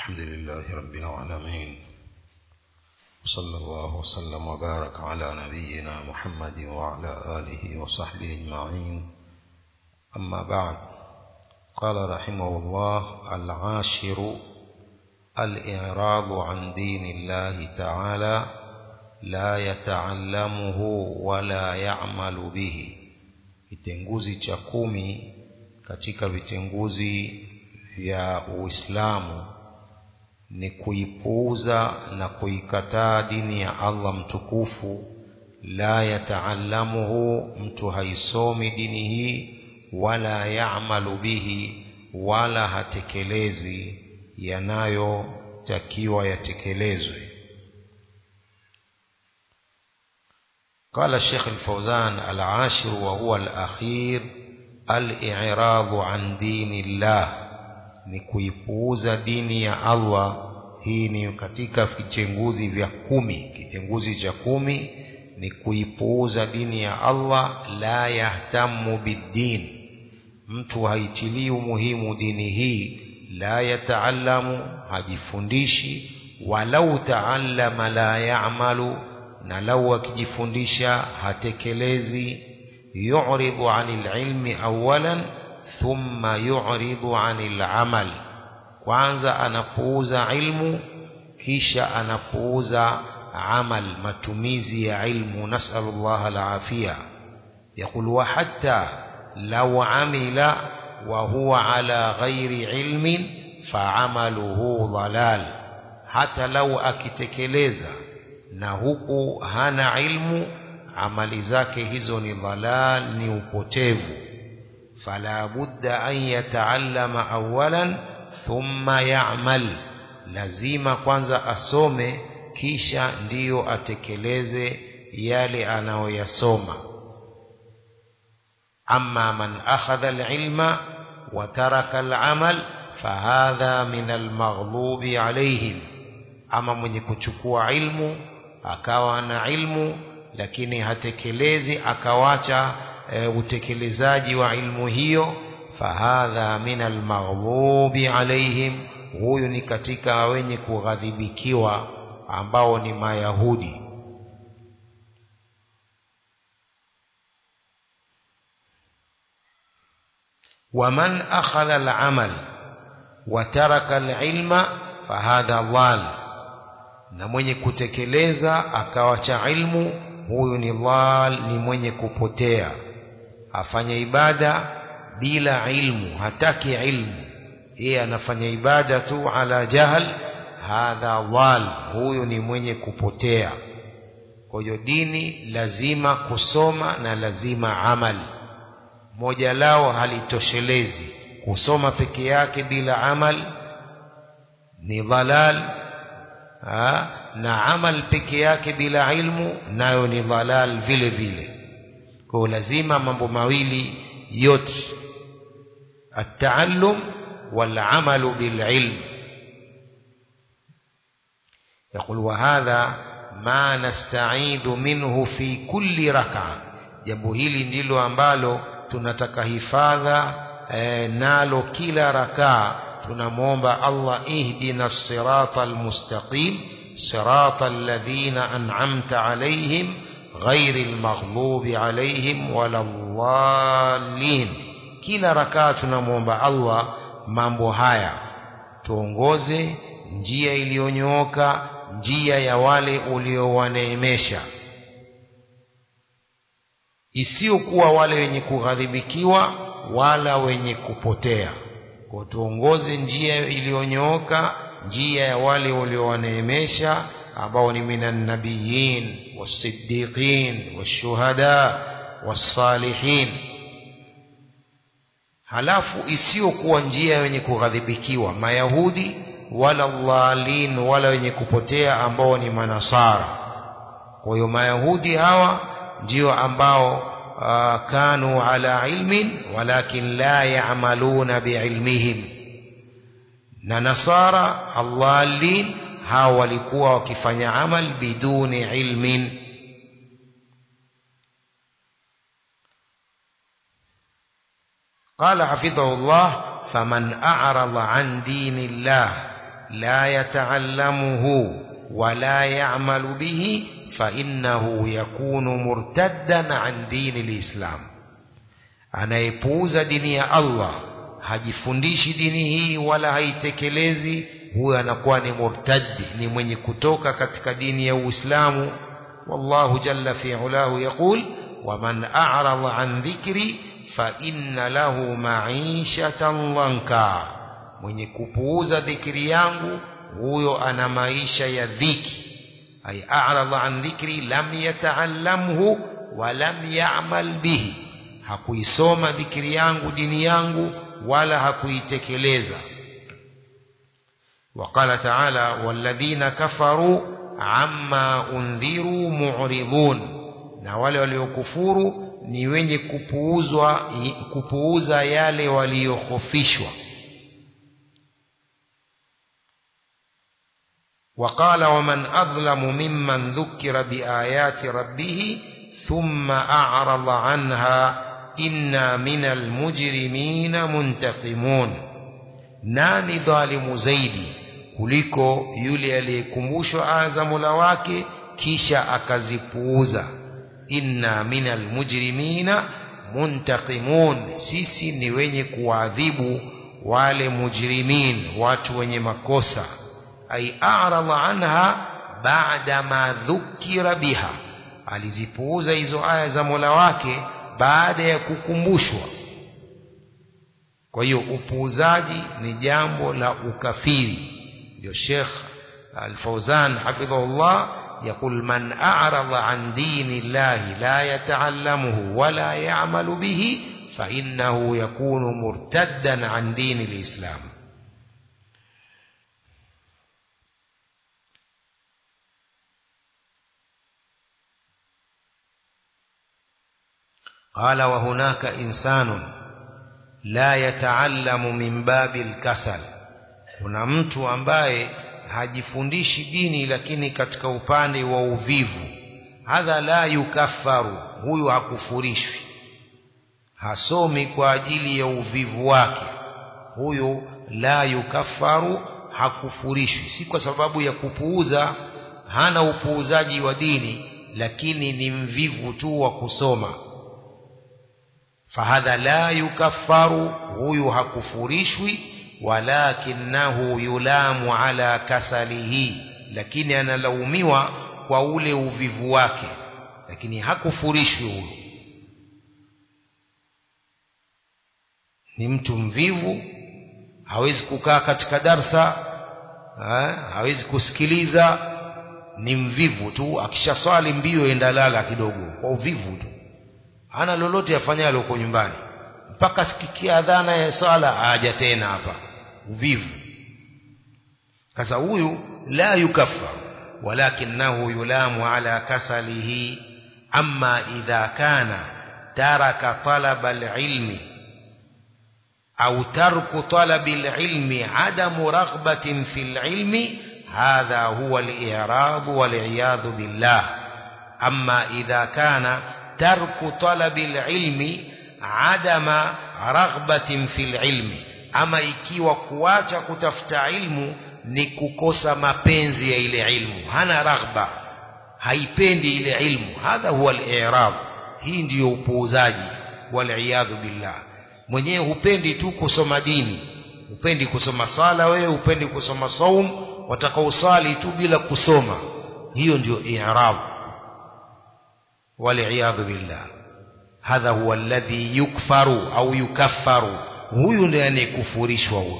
الحمد لله رب العالمين، صلى الله وسلم وبارك على نبينا محمد وعلى آله وصحبه أجمعين. أما بعد، قال رحمه الله: العاشر الإعراض عن دين الله تعالى لا يتعلمه ولا يعمل به. Kitenguzi cha 10 katika vitenguzi vya Uislamu ni kuipuuza na kuikataa dini ya Allah mtukufu. La yataallamuhu, mtu haisomi dini hii, wala yaamalu bihi, wala hatekelezi yanayotakiwa yatekelezwe. قال الشيخ الفوزان: العاشر وهو الأخير الإعراض عن دين الله، ni kuipuuza dini ya Allah. Hii ni katika vitenguzi vya 10. Kitenguzi cha 10 ni kuipuuza dini ya Allah. La yahtamu biddin, mtu haitilii umuhimu dini hii. La yataallamu, hajifundishi. Walau taallama la ya'malu, na lau akijifundisha hatekelezi. Yu'ridu 'anil ilmi awalan thumma yu'ridu 'anil amal, kwanza anapuuza ilmu kisha anapuuza amal, matumizi ya ilmu. Nasallallahu al-afia. Yaqul: wa hatta law amila wa huwa ala ghairi ilmin fa'amaluhu dhalal, hata lau akitekeleza na huku hana ilmu, amali zake hizo ni dhalal, ni upotevu. Fala budda an yataallama awalan thumma ya'mal, lazima kwanza asome kisha ndiyo atekeleze yale anayoyasoma. Amma man akhadha al-ilma wa taraka al-amal fahadha min al-maghdubi alayhim, ama mwenye kuchukua ilmu akawa na ilmu lakini hatekelezi, akawacha utekelezaji wa ilmu hiyo, fahadha min almaghdubi alaihim, huyu ni katika wenye kughadhibikiwa ambao ni Mayahudi. Waman akhadha al-amal wa taraka al-ilma fahadha dhal, na mwenye kutekeleza akawacha ilmu, huyu ni dhal, ni mwenye kupotea. Afanya ibada bila ilmu, hataki ilmu, yeye anafanya ibada tu ala jahal, hadha dhal, huyu ni mwenye kupotea. Kwa hiyo dini lazima kusoma na lazima amali, moja lao halitoshelezi. Kusoma peke yake bila amal ni dhalal, na amal peke yake bila ilmu nayo ni dhalal vile vile. Kwa lazima mambo mawili yote, at-taallum wal-amalu bil-ilm. يقول: وهذا ما نستعيذ منه في كل ركعة. jambo hili ndilo ambalo tunataka hifadha nalo kila rakaa. Tunamwomba Allah: ihdina siratal mustaqim siratal ladhina an'amta alayhim ghairil maghdubi alayhim waladdallin. Kila rakaa tunamwomba Allah mambo haya: tuongoze njia iliyonyooka, njia ya wale uliowaneemesha, isiyokuwa wale wenye kughadhibikiwa wala wenye kupotea. Kwa tuongoze njia iliyonyooka, njia ya wale uliowaneemesha, ambao ni minan nabiyyin was-siddiqin wash-shuhada was-salihin. Halafu isiyokuwa njia wenye kughadhibikiwa, Mayahudi, wala dhalin, wala wenye kupotea ambao ni manasara. Kwa hiyo Mayahudi hawa ndio ambao kanu ala ilmin walakin la ya'maluna biilmihim, na nasara dhalin hawa walikuwa wakifanya amal biduni ilmin. قال حفظه الله: فمن أعرض عن دين الله لا يتعلمه ولا يعمل به فإنه يكون مرتدا عن دين الإسلام. anayepuuza dini ya Allah, hajifundishi dini hii wala haitekelezi, huyo anakuwa ni murtadi, ni mwenye kutoka katika dini ya Uislamu. Wallahu jalla fi ulahu yaqul waman a'rada an dhikri fa inna lahu ma'ishatan dhanka, mwenye kupuuza dhikri yangu huyo ana maisha ya dhiki. Ay a'rada an dhikri lam yata'allamhu wa lam ya'mal bihi, hakuisoma dhikri yangu, dini yangu, wala hakuitekeleza. وقال تعالى والذين كفروا عما انذروا معرضون, na wale waliokufuru ni wenye kupuuza yale waliokhofishwa. وقال ومن أظلم ممن ذكر بآيات ربه ثم أعرض عنها إنا من المجرمين منتقمون, nani dhalimu zaidi kuliko yule aliyekumbushwa aya za Mola wake kisha akazipuuza. Inna minal mujrimina muntaqimun, sisi ni wenye kuadhibu wale mujrimin, watu wenye makosa. Ay a'rada anha ba'da ma dhukira biha, alizipuuza hizo aya za Mola wake baada ya kukumbushwa. Kwa hiyo upuuzaji ni jambo la ukafiri. Ndio Sheikh Al-Fawzan hafidhahullah يقول من أعرض عن دين الله لا يتعلمه ولا يعمل به فإنه يكون مرتدا عن دين الإسلام. قال وهناك إنسان لا يتعلم من باب الكسل, kuna mtu ambaye hajifundishi dini lakini katika upande wa uvivu. Hadha la yukaffaru, huyu hakufurishwi, hasomi kwa ajili ya uvivu wake, huyu la yukaffaru, hakufurishwi. Si kwa sababu ya kupuuza, hana upuuzaji wa dini, lakini ni mvivu tu wa kusoma. Fahadha la yukaffaru, huyu hakufurishwi, walakinahu yulamu ala kasalihi, lakini analaumiwa kwa ule uvivu wake, lakini hakufurishwi. Huyu ni mtu mvivu, hawezi kukaa katika darsa, hawezi kusikiliza, ni mvivu tu. Akishaswali mbio enda lala kidogo, kwa uvivu tu, hana lolote afanyalo huko nyumbani, mpaka sikikia adhana ya sala haja tena hapa, uvivu. Sasa huyu la yukaffar, walakinahu yulamu ala kasalihi. Amma idha kana taraka talaba alilmi au tarku talabi alilmi adamu raghbatin fil ilmi, hadha huwa al-i'rad wal-'iyadhu billah. Amma idha kana tarku talabi alilmi adama raghbatin fil ilmi, ama ikiwa kuacha kutafuta ilmu ni kukosa mapenzi ya ile ilmu, hana raghba, haipendi ile ilmu, hadha huwa al-i'rad. Hii ndiyo upuuzaji, wal-'iyadhu billah. Mwenyewe hupendi tu kusoma dini, hupendi kusoma sala, wewe hupendi kusoma saum, watakaosali tu bila kusoma, hiyo ndiyo i'rad, wal-'iyadhu billah. Hadha huwa alladhi yukfaru au yukaffaru, huyu ndiye anayekufurishwa. Huyu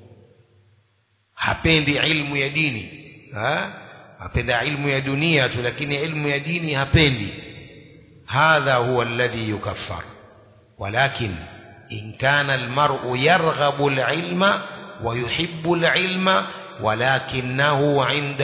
hapendi ilmu ya dini, apenda ilmu ya dunia tu, lakini ilmu ya dini hapendi. Hadha huwa alladhi yukaffar. Walakin in kana almar'u yarghabu alilma wa yuhibbu alilma walakinahu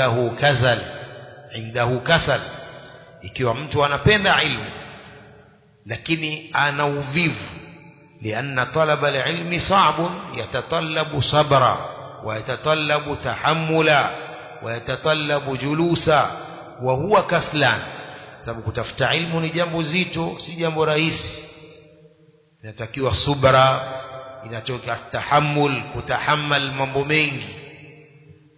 indahu kasal, ikiwa mtu anapenda ilmu lakini ana uvivu, lianna talaba alilmi صعب يتطلب صبرا ويتطلب تحملا ويتطلب جلوسا وهو كسلان. sababu kutafuta ilmu ni jambo zito, si jambo rahisi, inatakiwa subra, inatakiwa tahammul, kutahammal mambo mengi.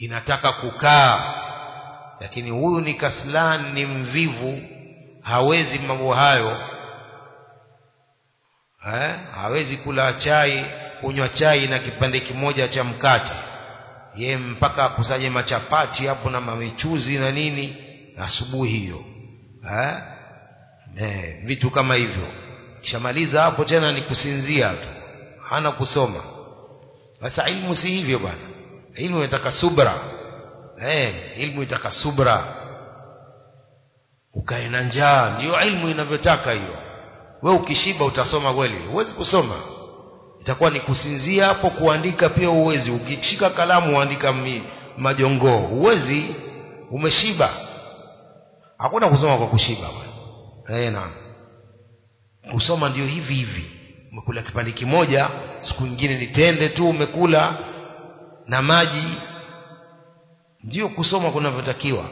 inataka kukaa. Lakini huyu ni kaslan, ni mvivu, hawezi mambo hayo. Hawezi kula chai, kunywa chai na kipande kimoja cha mkate. Yeye mpaka akusanye machapati hapo na mamichuzi na nini asubuhi hiyo. Vitu kama hivyo. Kishamaliza hapo tena ni kusinzia tu, hana kusoma. Sasa ilmu si hivyo bwana. Ilmu inataka subra. Ilmu inataka subra. Ukae na njaa, ndio ilmu inavyotaka hiyo. Wewe ukishiba utasoma kweli? Huwezi kusoma. Itakuwa ni kusinzia hapo. Kuandika pia huwezi. Ukishika kalamu uandika majongoo, huwezi, umeshiba. Hakuna kusoma kwa kushiba bwana. Naam. Kusoma ndio hivi hivi. Umekula kipande kimoja, siku nyingine ni tende tu umekula na maji. Ndio kusoma kunavyotakiwa.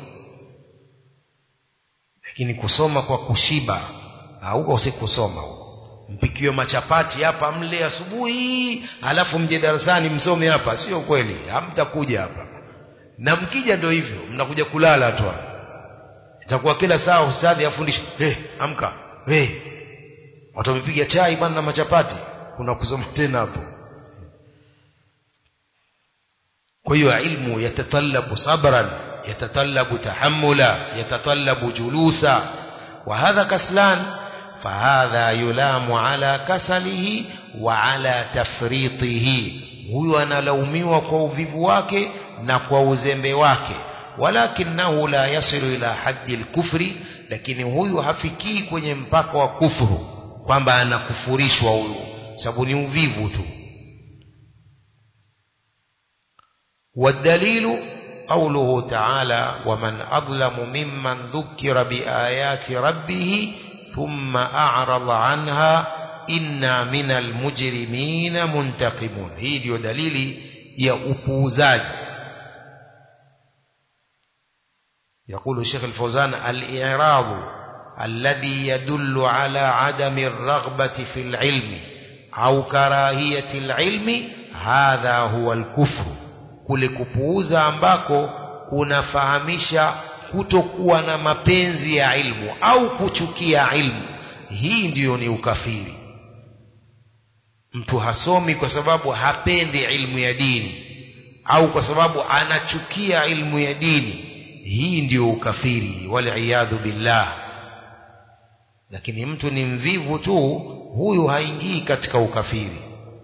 Lakini kusoma kwa kushiba, huko usikusoma huko. Mpikiwe machapati hapa mle asubuhi, alafu mje darasani msome hapa, sio kweli. Hamtakuja hapa. Na mkija ndio hivyo, mnakuja kulala tu. Itakuwa kila saa ustadhi afundisha, amka. Watu wamepiga chai bwana na machapati, kuna kusoma tena hapo. Kwa hiyo ilmu yatatalabu sabran, yatatalabu tahammula, yatatalabu julusa. Wa hadha kaslan, fahadha yulamu ala kasalihi wa ala tafritihi. Huyu analaumiwa kwa uvivu wake na kwa uzembe wake. Walakinahu la yasilu ila haddi al-kufri, lakini huyu hafikii kwenye mpaka wa kufuru, kwamba anakufurishwa huyu, sababu ni uvivu tu. والدليل قوله تعالى ومن أظلم ممن ذكر بآيات ربه ثم أعرض عنها إنا من المجرمين منتقمون. hii ndio dalili ya upuuzaji. يقول الشيخ الفوزان الإعراض الذي يدل على عدم الرغبة في العلم أو كراهية العلم هذا هو الكفر. kule kupuuza ambako kunafahamisha kutokuwa na mapenzi ya ilmu au kuchukia ilmu, hii ndiyo ni ukafiri. Mtu hasomi kwa sababu hapendi ilmu ya dini au kwa sababu anachukia ilmu ya dini, hii ndiyo ukafiri, wal-iyadhu billah. Lakini mtu ni mvivu tu, huyu haingii katika ukafiri.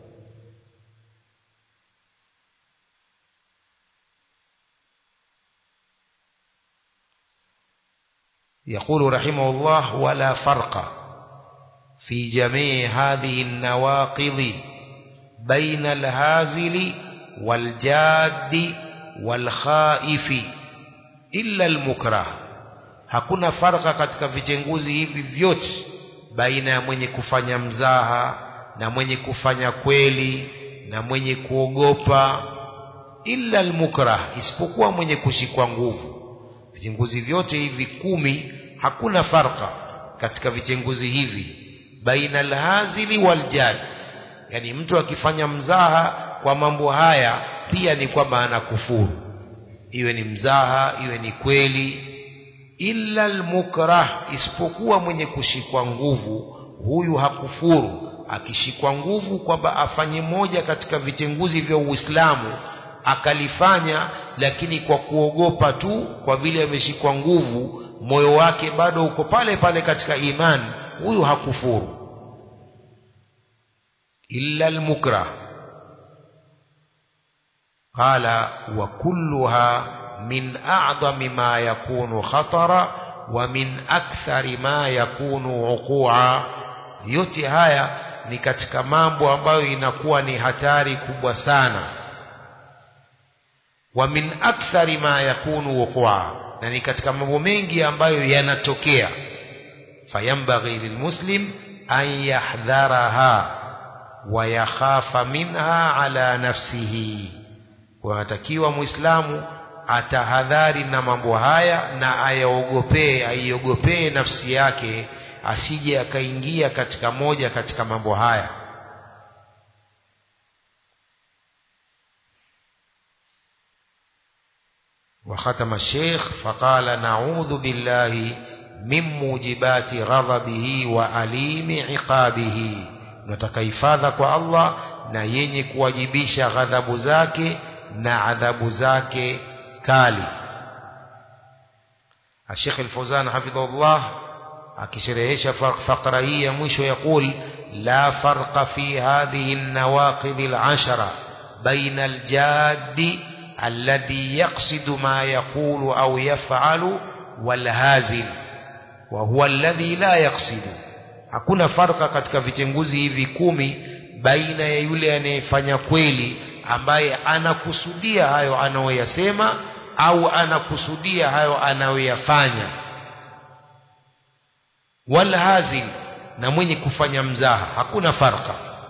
يقول رحمه الله ولا فرق في جميع هذه النواقض بين الهازل والجاد والخائف إلا المكره. hakuna farqa katika vitenguzi hivi vyote baina ya mwenye kufanya mzaha na mwenye kufanya kweli na mwenye kuogopa, illa almukrah, isipokuwa mwenye kushikwa nguvu. Vitenguzi vyote hivi 10 hakuna farqa katika vitenguzi hivi baina alhazili waljad. Yani mtu akifanya mzaha kwa mambo haya pia ni kwamba anakufuru, iwe ni mzaha iwe ni kweli. Illa almukrah, isipokuwa mwenye kushikwa nguvu, huyu hakufuru. Akishikwa nguvu kwamba afanye moja katika vitenguzi vya Uislamu akalifanya, lakini kwa kuogopa tu, kwa vile ameshikwa nguvu, moyo wake bado uko pale pale katika imani, huyu hakufuru. Illa almukrah. Qala wa kulluha min a'dhami ma yakunu khatara wa min akthari ma yakunu uqua. Yote haya ni katika mambo ambayo inakuwa ni hatari kubwa sana. Wa min akthari ma yakunu uqua, na ni katika mambo mengi ambayo yanatokea. Fayambaghi lilmuslim an yahdharaha wa yakhafa minha ala nafsihi. Kwa natakiwa muislamu atahadhari na mambo haya na aiogopee nafsi yake, asije akaingia katika moja katika mambo haya. وختم الشيخ فقال نعوذ بالله من موجبات غضبه وأليم عقابه نتكيفاذا kwa Allah na yenye kuwajibisha ghadhabu zake na adhabu zake kali. الشيخ الفوزان حفظه الله akisherehesha fakra hii ya mwisho يقول لا فرق في هذه النواقض العشرة بين الجاد الذي يقصد ما يقول أو يفعل والهازل وهو الذي لا يقصد. hakuna farqa katika vitenguzi hivi 10 baina ya yule anayefanya kweli ambaye anakusudia hayo anayoyasema au anakusudia hayo anayoyafanya, walhazil na mwenye kufanya mzaha. hakuna farqa.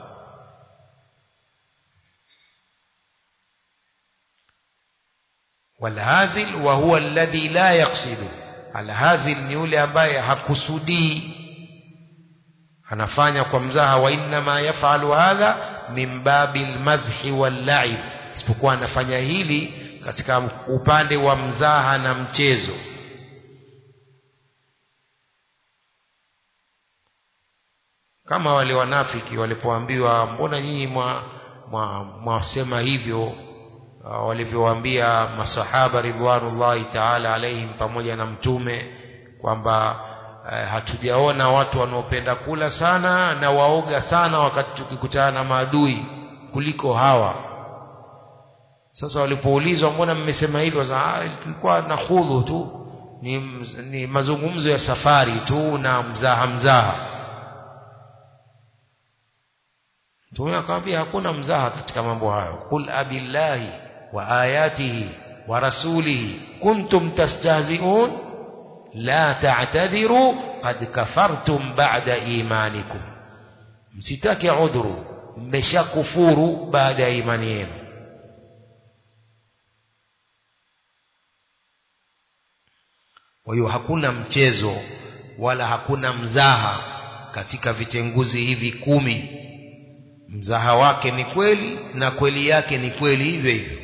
walhazil wa huwa alladhi la yaqsidu, alhazil ni yule ambaye hakusudii, anafanya kwa mzaha. wa inna ma yafalu hadha min babil mazhi wal la'ib, isipokuwa anafanya hili katika upande wa mzaha na mchezo. kama wale wanafiki walipoambiwa mbona nyinyi mwasema hivyo, walivyowaambia masahaba ridwanullahi ta'ala alaihim pamoja na mtume kwamba hatujaona watu wanaopenda kula sana na waoga sana wakati tukikutana na maadui kuliko hawa. Sasa walipoulizwa mbona mmesema hivyo, tulikuwa nakhudhu tu, ni mazungumzo ya safari tu na mzaha. Mtume akamwambia hakuna mzaha katika mambo hayo. Qul abillahi wa ayatihi wa rasulihi kuntum tastahzi'un la ta'tadhiru qad kafartum ba'da imanikum, msitake udhuru, mmeshakufuru baada ya imani yenu. Kwa hiyo hakuna mchezo wala hakuna mzaha katika vitenguzi hivi 10. mzaha wake ni kweli na kweli yake ni kweli hivyo hivyo.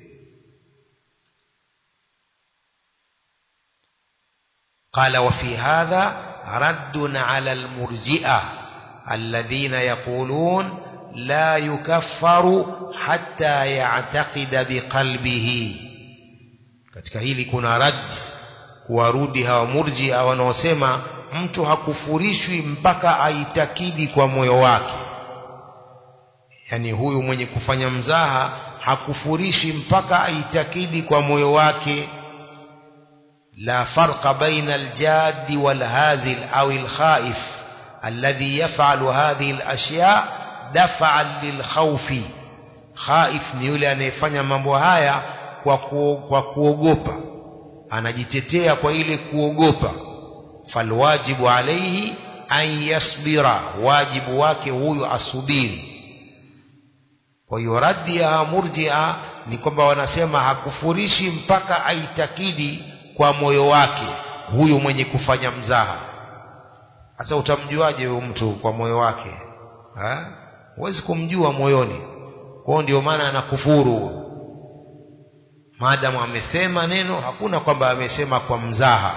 قال وفي هذا رد على المرجئة الذين يقولون لا يكفر حتى يعتقد بقلبه. katika hili kuna rad kuwarudi hawa murji'a wanaosema mtu hakufurishwi mpaka aitakidi kwa moyo wake. yani huyu mwenye kufanya mzaha hakufurishi mpaka aitakidi kwa moyo wake. لا فرق بين الجاد والهازل أو الخائف الذي يفعل هذه الأشياء دفعا للخوف. خائف ni yule anayefanya mambo haya kwa kuogopa, anajitetea kwa ile kuogopa. falwajibu alayhi an yasbira, wajibu wake huyu asubiri. kwa hiyo raddi ya murji'a ni kwamba wanasema hakufurishi mpaka aitakidi kwa moyo wake huyu mwenye kufanya mzaha. Sasa utamjuaje huyu mtu kwa moyo wake? Huwezi kumjua moyoni. Kwa hiyo ndio maana anakufuru. Maadamu amesema neno, hakuna kwamba amesema kwa mzaha.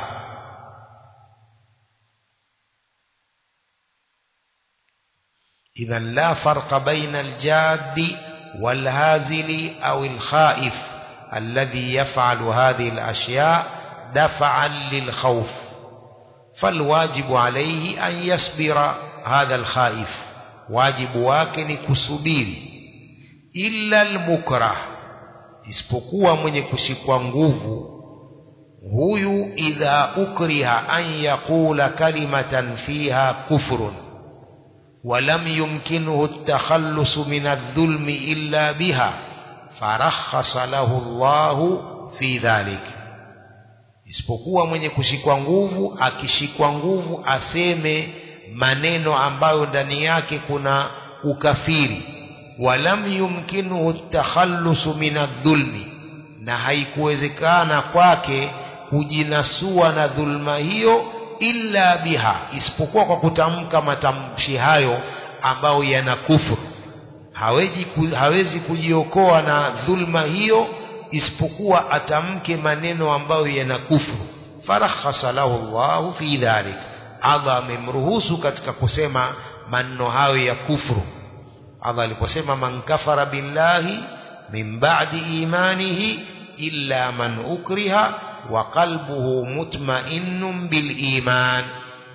idhan la farqa baina aljaddi walhazili au alkhaif alladhi yaf'alu hadhihi alashya' دفعا للخوف. فالواجب عليه أن يصبر هذا الخائف، واجب واكن كسبير. إلا المكره، isipokuwa mwenye kushikwa nguvu, huyu idha ukriha an yaqula kalimatan fiha kufrun ولم يمكنه التخلص من الظلم إلا بها فرخص له الله في ذلك. isipokuwa mwenye kushikwa nguvu, akishikwa nguvu aseme maneno ambayo ndani yake kuna ukafiri. walam yumkinuhu takhallusu min adh-dhulmi, na haikuwezekana kwake kujinasua na dhulma hiyo, illa biha, isipokuwa kwa kutamka matamshi hayo ambayo yana kufuru. hawezi kujiokoa na dhulma hiyo isipokuwa atamke maneno ambayo yana kufuru. Farakhasa lahu Allahu fi dhalik, Allah amemruhusu katika kusema maneno hayo ya kufuru. Allah aliposema man kafara billahi min ba'di imanihi illa man ukriha wa qalbuhu mutma'innun bil iman,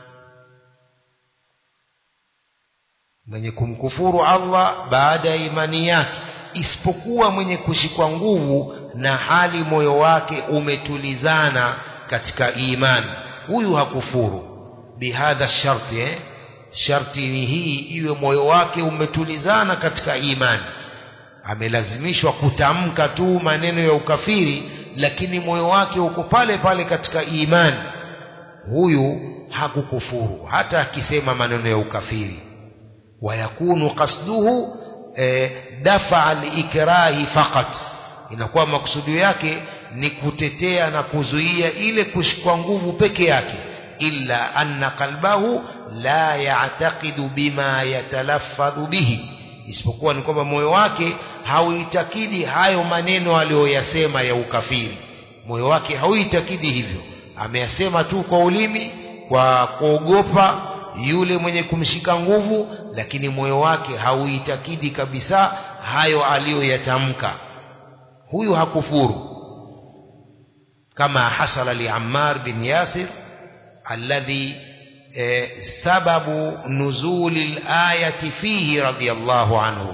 mwenye kumkufuru Allah baada ya imani yake isipokuwa mwenye kushikwa nguvu na hali moyo wake umetulizana katika imani, huyu hakufuru. Bihadha sharti, sharti ni hii, iwe moyo wake umetulizana katika imani. Amelazimishwa kutamka tu maneno ya ukafiri, lakini moyo wake uko pale pale katika imani, huyu hakukufuru hata akisema maneno ya ukafiri. Wayakunu qasduhu dafa al-ikrahi faqat, inakuwa maksudi yake ni kutetea na kuzuia ile kushikwa nguvu peke yake. Illa anna qalbahu la ya'taqidu bima yatalaffadhu bihi, isipokuwa ni kwamba moyo wake hauitakidi hayo maneno aliyoyasema ya ukafiri. Moyo wake hauitakidi hivyo, ameyasema tu kwa ulimi kwa kuogopa yule mwenye kumshika nguvu, lakini moyo wake hauitakidi kabisa hayo aliyoyatamka. Huyu hakufuru, kama hasala li Ammar bin Yasir alladhi sababu nuzuli al-ayati fihi radiyallahu anhu.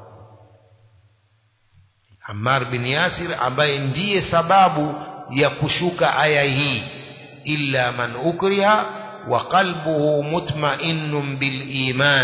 Ammar bin Yasir ambaye ndiye sababu ya kushuka aya hii, illa man ukriha wa qalbuhu mutma'innun bil iman.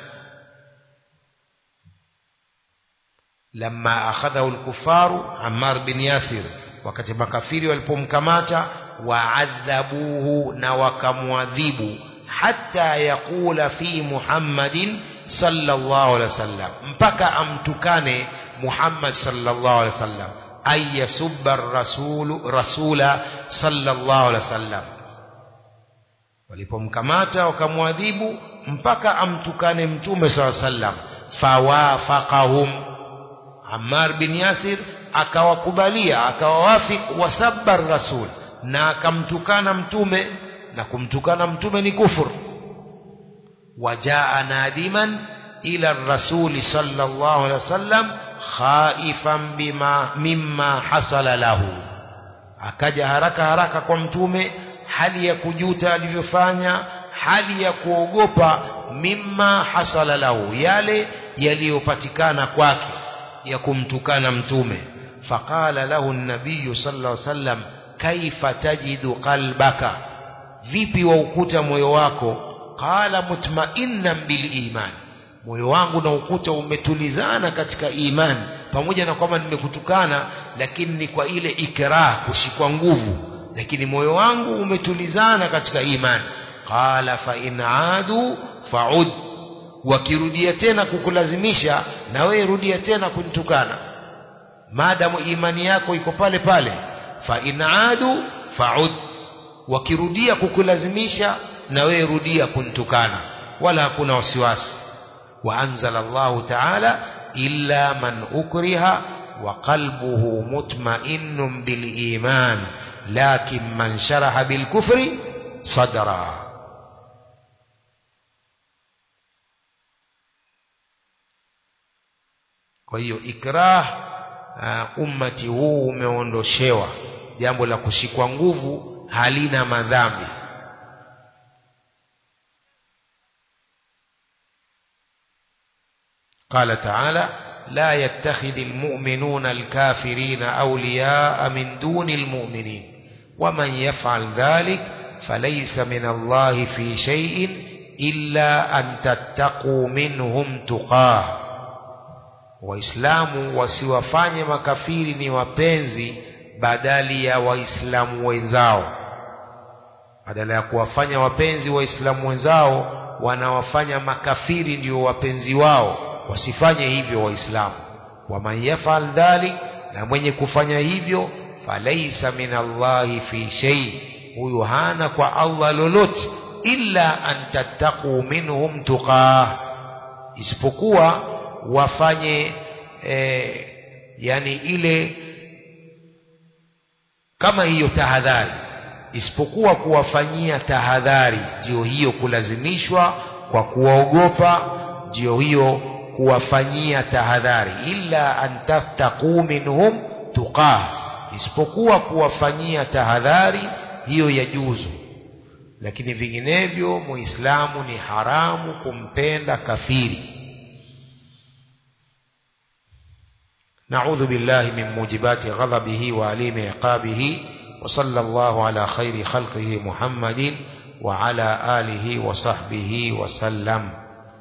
Lamma akhadhahu al-kuffaru Ammar bin Yasir, wakati makafiri walipomkamata, wa'adhabuhu, na wakamwadhibu, hatta yaqula fi Muhammadin sallallahu alaihi wasallam, mpaka amtukane Muhammad sallallahu alaihi wasallam, ay yasubba rasula sallallahu alaihi wasallam. Walipomkamata wakamwadhibu mpaka amtukane mtume sallallahu alaihi wasallam. Fawafaqahum, Ammar bin Yasir akawakubalia, akawawafik, wasabba rasul, na akamtukana mtume, na kumtukana mtume ni kufur. Wajaa nadiman ila rasuli sallallahu alaihi wasallam khaifan mimma hasala lahu, akaja haraka haraka kwa mtume hali ya kujuta alivyofanya, hali ya kuogopa mimma hasala lahu, yale yaliyopatikana kwake ya kumtukana mtume. Faqala lahu an-nabiy sallallahu alaihi wasallam kaifa tajidu qalbaka, vipi waukuta moyo wako? Qala mutma'innan bil iman, moyo wangu na ukuta umetulizana katika imani, pamoja na kwamba nimekutukana, lakini ni kwa ile ikrah, kushikwa nguvu, lakini moyo wangu umetulizana katika imani. Qala fa in aadu fa'ud, wakirudia tena kukulazimisha, na wewe rudia tena kunitukana, maadamu imani yako iko pale pale. Fa in aadu fa'ud, wakirudia kukulazimisha, na wewe rudia kunitukana, wala hakuna wasiwasi. Wa anzala Allahu ta'ala illa man ukriha wa qalbuhu mutma'innun bil iman lakin man sharaha bil kufri sadra. Kwa hiyo ikrah, ummati huu umeondoshewa, jambo la kushikwa nguvu halina madhambi. قال تعالى لا يتخذ المؤمنون الكافرين أولياء من دون المؤمنين ومن يفعل ذلك فليس من الله في شيء إلا أن تتقوا منهم تقاه. Waislamu wasiwafanye makafiri ni wapenzi badali ya waislamu wenzao. Badala ya kuwafanya wapenzi waislamu wenzao, wanawafanya makafiri ndio wapenzi wao. Wasifanye hivyo waislamu. Waman yafal dhalik, na mwenye kufanya hivyo, falaisa minallahi fi shay, huyu hana kwa Allah lolote, illa an tattaqu minhum tuqah, isipokuwa wafanye yani ile kama hiyo tahadhari, isipokuwa kuwafanyia tahadhari. Ndio hiyo kulazimishwa kwa kuwaogopa, ndio hiyo kuwafanyia tahadhari. Illa an tattaqu minhum tuqah, isipokuwa kuwafanyia tahadhari, hiyo yajuzu. Lakini vinginevyo muislamu ni haramu kumpenda kafiri. نعوذ بالله من موجبات غضبه وأليم عقابه. وصلى الله على خير خلقه محمد وعلى آله وصحبه وسلم.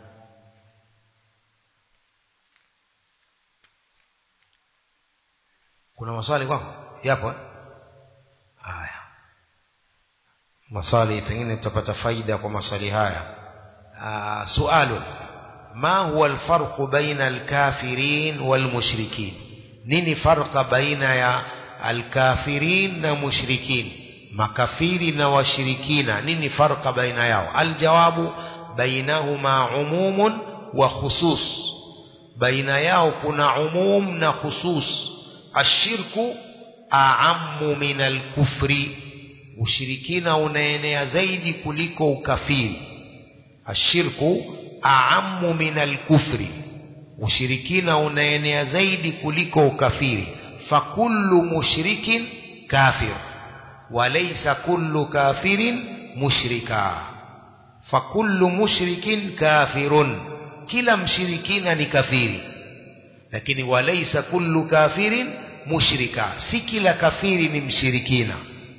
kuna maswali kwako? Yapo haya maswali, pengine tutapata faida kwa maswali haya. Sualu: ما هو الفرق بين الكافرين والمشركين؟ nini farqa baina ya الكافرين na mushrikin, makafiri na washirikina, nini farqa baina yao? Aljawabu: bainahuma umumun wa khusus, baina yao kuna umum na khusus. Ashirku a'ammu min alkufri, ushirikina unaenea zaidi kuliko ukafiri. Ashirku a'ammu min al-kufri, ushirikina unaenea zaidi kuliko ukafiri. Fakullu mushrikin kafir wa laysa kullu kafirin mushrika. Fakullu mushrikin kafirun, kila mshirikina ni kafiri, lakini wa laysa kullu kafirin mushrika, si kila kafiri ni mshirikina.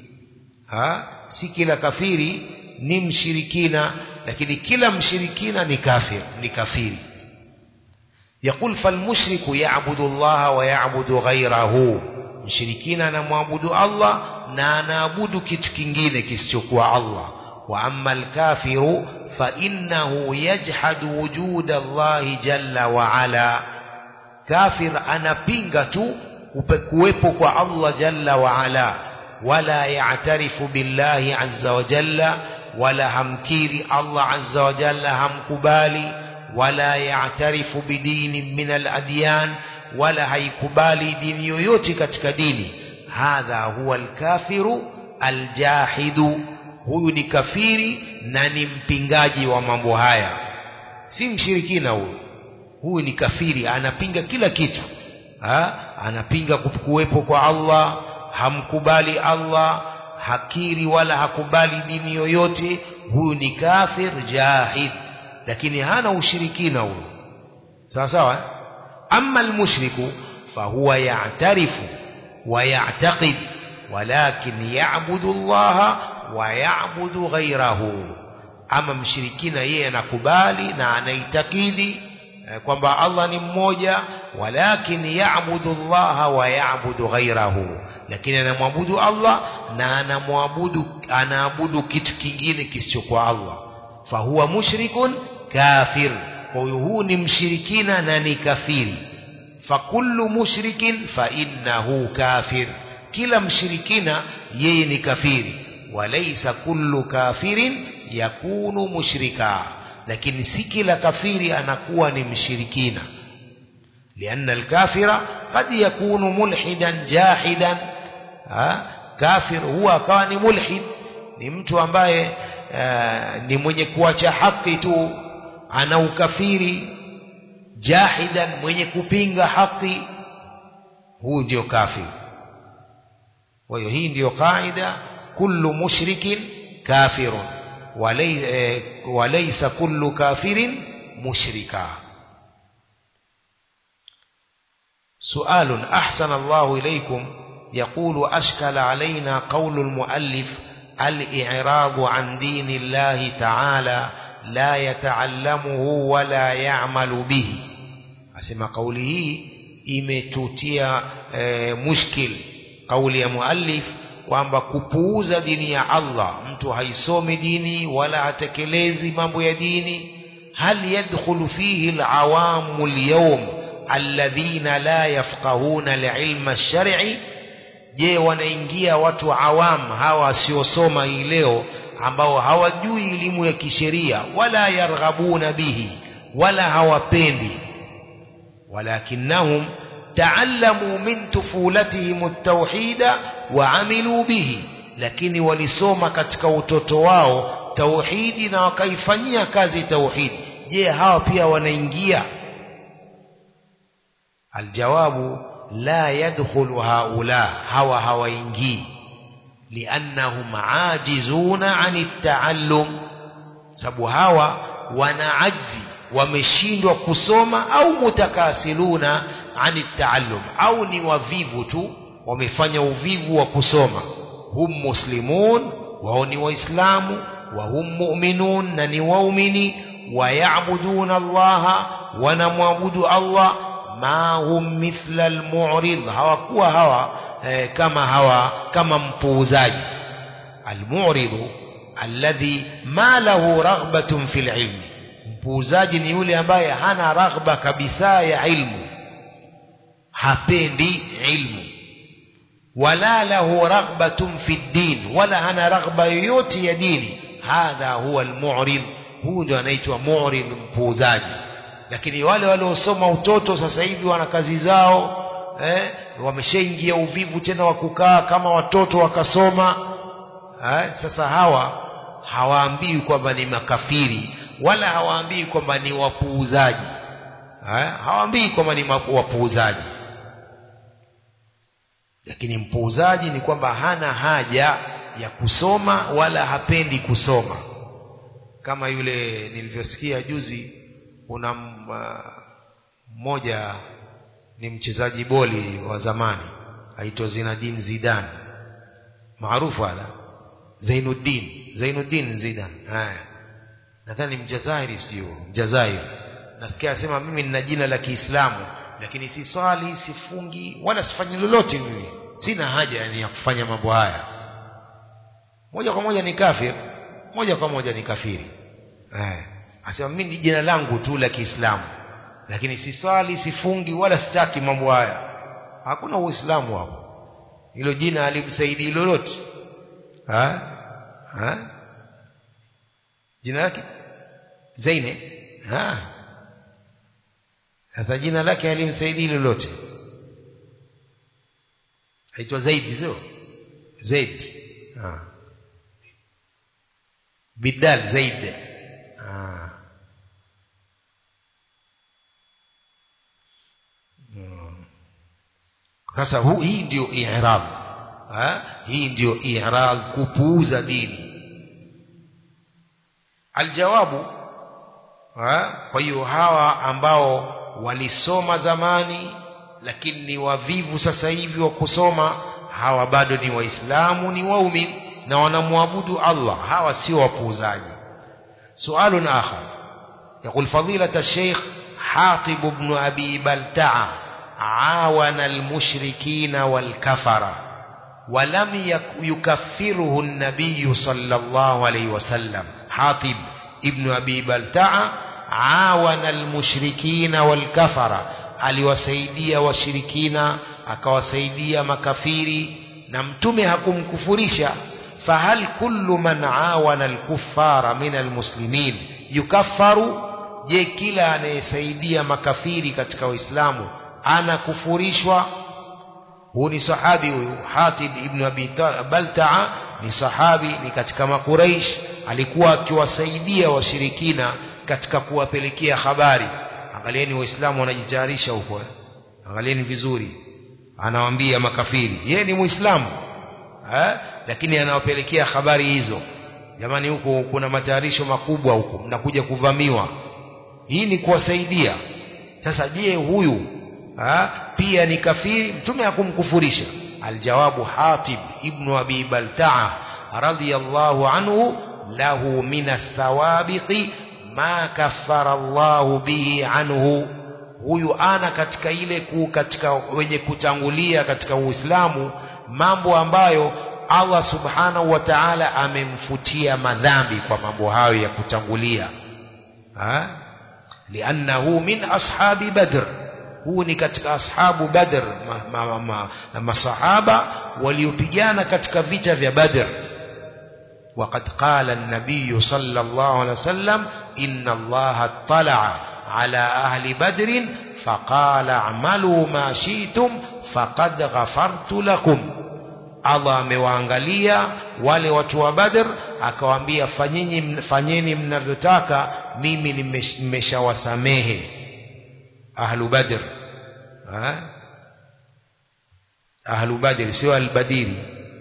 Si kila kafiri ni mshirikina, lakini kila mshirikina ni kafir, ni kafiri. Yaqul fal mushriku ya'budu Allah wa ya'budu ghayrahu, mshirikina anamwabudu Allah na anaabudu kitu kingine kisichokuwa Allah. Wa amma al-kafiru fa innahu yajhadu wujuda Allah jalla wa ala, kafir anapinga tu kuwepo kwa Allah jalla wa ala. Wala ya'tarifu billahi azza wa jalla, wala hamkiri Allah azza wa jalla, hamkubali. Wala ya'tarifu bidini min al-adyan, wala haikubali dini yoyote katika dini. Hadha huwa al-kafiru al-jahidu, huyu ni kafiri na ni mpingaji wa mambo haya, si mshirikina huyu. Huyu ni kafiri, anapinga kila kitu. Anapinga kuwepo kwa Allah, hamkubali Allah, hakiri wala hakubali dini yoyote. Huyu ni kafir jahid, lakini hana ushirikina huyo. Sawa sawa. Amma almushriku fahuwa ya'tarifu wa ya'taqid, walakin ya'budu Allah wa ya'budu ghayrahu. Ama mshirikina yeye anakubali na anaitakidi kwamba Allah ni mmoja, walakin ya'budu Allah wa ya'budu ghayrahu, lakini anamwabudu Allah na anaabudu kitu kingine kisichokuwa Allah. Fahuwa mushrikun kafir, kwa hiyo huu ni mshirikina na ni kafiri. Fakullu mushrikin fa innahu kafir, kila mshirikina yeye ni kafiri. Walaysa kullu kafirin yakunu mushrika, lakini si kila kafiri anakuwa ni mshirikina. Lianna al-kafira qad yakunu mulhidan jahidan. Kafir huwa akawa ni mulhid, ni mtu ambaye ni mwenye kuacha haki tu, ana ukafiri. Jahidan, mwenye kupinga haki, huu ndio kafir. Kwa hiyo hii ndio kaida, kullu mushrikin kafirun walaysa kullu kafirin mushrika. سؤال أحسن الله إليكم. يقول: أشكل علينا قول المؤلف الإعراض عن دين الله تعالى لا يتعلمه ولا يعمل به. أسمى قوله imetutia mushkil kauli ya muallif kwamba kupuuza dini ya Allah, mtu haisomi dini wala hatekelezi mambo ya dini. Hal yadkhulu fihi al-awamu al-yawm alladhina la yafqahuna al-ilma ash-shar'i, je wanaingia watu awam hawa wasiosoma hii leo, ambao hawajui elimu ya kisheria, wala yarghabuna bihi, wala hawapendi. Walakinnahum ta'allamu min tufulatihim at-tauhida wa amilu bihi, lakini walisoma katika utoto wao tauhidi na wakaifanyia kazi tauhidi. Je, hawa pia wanaingia? Aljawabu la yadkhulu haula, hawa hawaingii. Liannahum ajizuna anit taallum, sababu hawa wana ajzi, wameshindwa kusoma, au mutakasiluna anit taallum, au ni wavivu tu, wamefanya uvivu wa kusoma. Hum muslimun, wao ni waislamu, wa hum mu'minun, na ni waumini, wa ya'buduna Allah, wanamwabudu Allah. Ma hum mithla al-mu'rid, hawakuwa kama mpuuzaji. Al-mu'rid alladhi ma lahu raghbatun fil ilmi, mpuuzaji ni yule ambaye hana raghba kabisa ya ilmu, hapendi ilmu. Wala lahu raghbatun fid din, wala hana raghba yoyote ya dini. Hadha huwa al-mu'rid, huyu ndio anaitwa mu'rid, mpuuzaji. Lakini wale waliosoma utoto sasa hivi wana kazi zao, wameshaingia uvivu tena wa kukaa kama watoto wakasoma. Sasa hawa hawaambii kwamba ni makafiri, wala hawaambii kwamba ni wapuuzaji. Hawaambii kwamba ni wapuuzaji. Lakini mpuuzaji ni kwamba hana haja ya kusoma wala hapendi kusoma. Kama yule nilivyosikia juzi, kuna mmoja ni mchezaji boli wa zamani aitwa Zinedine Zidane, maarufu ala Zainuddin Zidane. Nadhani Mjazairi, sio Mjazairi. Nasikia asema mimi nina jina la Kiislamu, lakini si swali, sifungi, wala sifanyi lolote, mimi sina haja ya kufanya mambo haya. Moja kwa moja ni kafir, moja kwa moja ni kafiri. Asema mimi jina langu tu la Kiislamu, lakini si swali, sifungi, wala sitaki mambo haya. Hakuna Uislamu hapo. Hilo jina halimsaidii lolote. Jina lake Zaine. Sasa jina lake halimsaidii lolote. Aitwa Zaid, sio Zaid. Bidal Zaid. Sasa hii ndio i'rab. Hii ndio i'rab, kupuuza dini. Aljawabu, kwa hiyo hawa ambao walisoma zamani lakini ni wavivu sasa hivi wa kusoma, hawa bado ni waislamu, ni waumini na wanamwabudu Allah. Hawa sio wapuuzaji. Sualun akhar, يقول فضيلة الشيخ حاطب بن أبي بلتعة عاون المشركين والكفرة ولم يكفره النبي صلى الله عليه وسلم. حاطب ابن أبي بلتعة عاون المشركين والكفرة, aliwasaidia washirikina akawasaidia makafiri, na mtume hakumkufurisha. Fahal kullu man awana al-kuffara min al-muslimin yukaffaru, je kila anayesaidia makafiri katika Uislamu anakufurishwa? Huyu ni sahabi, huyu Hatib ibn Abi Balta'a ni sahabi, ni katika Makuraish, alikuwa akiwasaidia washirikina katika kuwapelekea habari. Angalieni Waislamu wanajitayarisha huko, angalieni vizuri, anawaambia makafiri yeye ni Muislamu, lakini anawapelekea habari hizo. Jamani, huko kuna matayarisho makubwa, huko mnakuja kuvamiwa. Hii ni kuwasaidia. Sasa je, huyu pia ni kafiri? Mtume hakumkufurisha. Aljawabu, Hatib ibn Abi Balta'a radiyallahu anhu lahu min as-sawabiqi ma kaffara Allahu bihi anhu. Huyu ana katika ile katika wenye kutangulia katika Uislamu mambo ambayo Allah subhanahu wa ta'ala amemfutia madhambi kwa mambo hayo ya kutangulia. Liannahu min ashabi Badr, huu ni katika ashabu Badr, masahaba waliopigana katika vita vya Badr. وقد قال النبي صلى الله عليه وسلم إن الله اطلع على أهل بدر faqala a'malu ma shi'tum faqad ghafartu lakum. Allah amewaangalia wale watu wa Badr akawaambia fanyeni mnavyotaka, mimi nimeshawasamehe. Ahlu Badr, Ahlu Badr sio al-Badiri.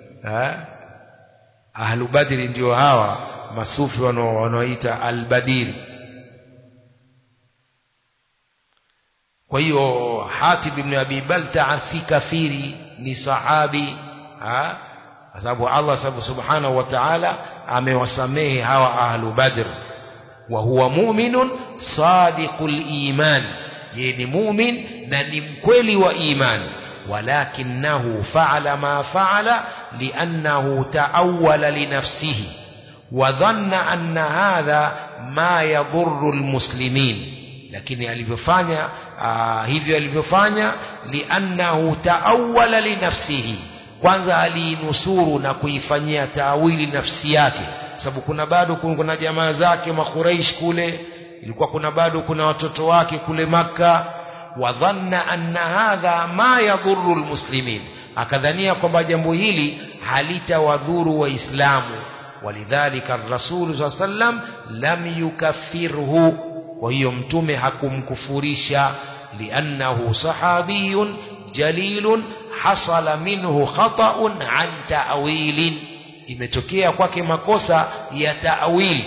Ahlu Badri ndio hawa masufi wanaoita al-Badiri. Kwa hiyo Hatib ibn Abi Balta'a si kafiri, ni sahabi, kwa sababu Allah subhanahu wa ta'ala amewasamehe hawa ahlu Badr. Wa huwa mu'minun sadiqul iman, yeye ni mu'min na ni mkweli wa iman. ولكنه فعل ما فعل لأنه تأول لنفسه وظن أن هذا ما يضر المسلمين. lakini alivyofanya hivyo alivyofanya liannahu taawwala li nafsihi, kwanza alinusuru na kuifanyia taawili nafsi yake, sababu kuna bado kuna jamaa zake makuraish kule, ilikuwa kuna bado kuna watoto wake kule Makka. Wadhanna anna hadha ma yadhurru almuslimin, akadhania kwamba jambo hili halitawadhuru waislamu. Walidhalika ar-rasul sallallahu alayhi wasallam lam yukaffirhu, kwa hiyo mtume hakumkufurisha. Liannahu sahabiyun jalilun hasala minhu khata'un an ta'wilin, imetokea kwake makosa ya ta'wil.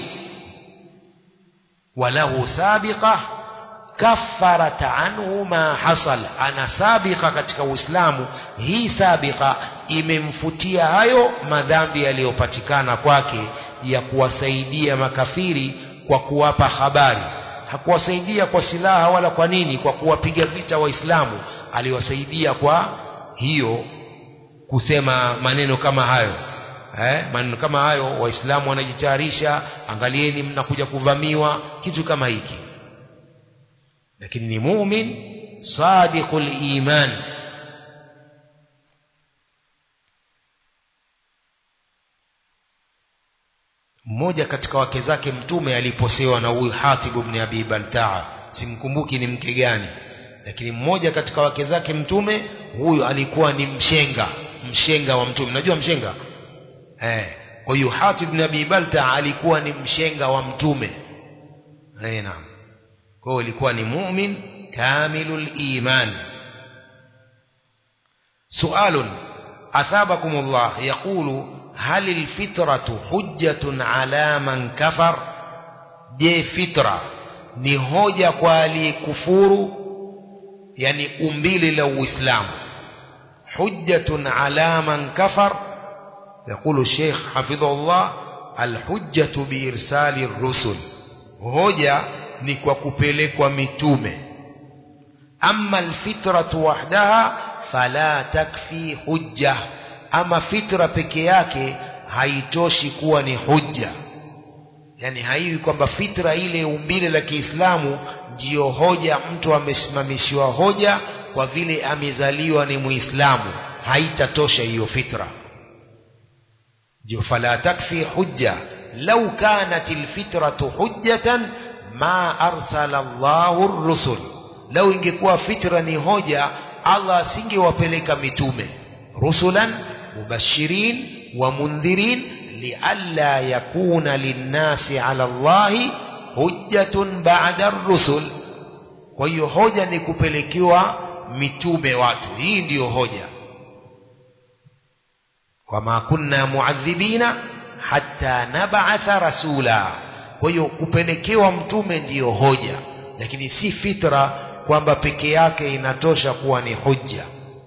Walahu sabiqa kaffarat anhu ma hasal, ana sabiqa katika Uislamu, hii sabiqa imemfutia hayo madhambi yaliyopatikana kwake ya kuwasaidia makafiri kwa kuwapa habari. Hakuwasaidia kwa silaha wala kwa nini, kwa kuwapiga vita Waislamu, aliwasaidia kwa hiyo kusema maneno kama hayo. Maneno kama hayo, Waislamu wanajitayarisha, angalieni mnakuja kuvamiwa, kitu kama hiki. lakini ni mu'min sadiqul iman. Mmoja katika wake zake mtume aliposewa na huyu Hatib ibn Abi Balta'a, simkumbuki ni mke gani, lakini mmoja katika wake zake mtume huyu alikuwa ni mshenga wa mtume. Unajua mshenga? Kwa hiyo Hatib ibn Abi Balta'a alikuwa ni mshenga wa mtume. Naam. Kwa hiyo alikuwa ni mu'min kamilul iman. Sualun athabakumullah yaqulu هل الفطرة حجة على من كفر؟ je fitra ni hoja kwa aliyekufuru, yani umbile la Uislamu. حجة على من كفر يقول الشيخ حفظه الله الحجة بإرسال الرسل, hoja ni kwa kupelekwa mitume. أما الفطرة وحدها فلا تكفي حجة, ama fitra peke yake haitoshi kuwa ni hujja. Yani haiwi kwamba fitra ile umbile la Kiislamu ndiyo hoja, mtu amesimamishiwa hoja kwa vile amezaliwa ni Muislamu, haitatosha hiyo fitra. Ndio fala takfi hujja. Law kanat alfitratu hujjatan ma arsala Allahu ar-rusul, law ingekuwa fitra ni hoja, Allah asingewapeleka mitume. Rusulan mubashirin wa mundhirin lialla yakuna linnasi ala Allahi hujjatun ba'da ar-rusul. Kwa hiyo hoja ni kupelekewa mitume watu, hii ndiyo hoja. Wama kunna muadhibina hatta nab'atha rasula, kwa hiyo kupelekewa mtume ndiyo hoja, lakini si fitra kwamba peke yake inatosha kuwa ni hujja.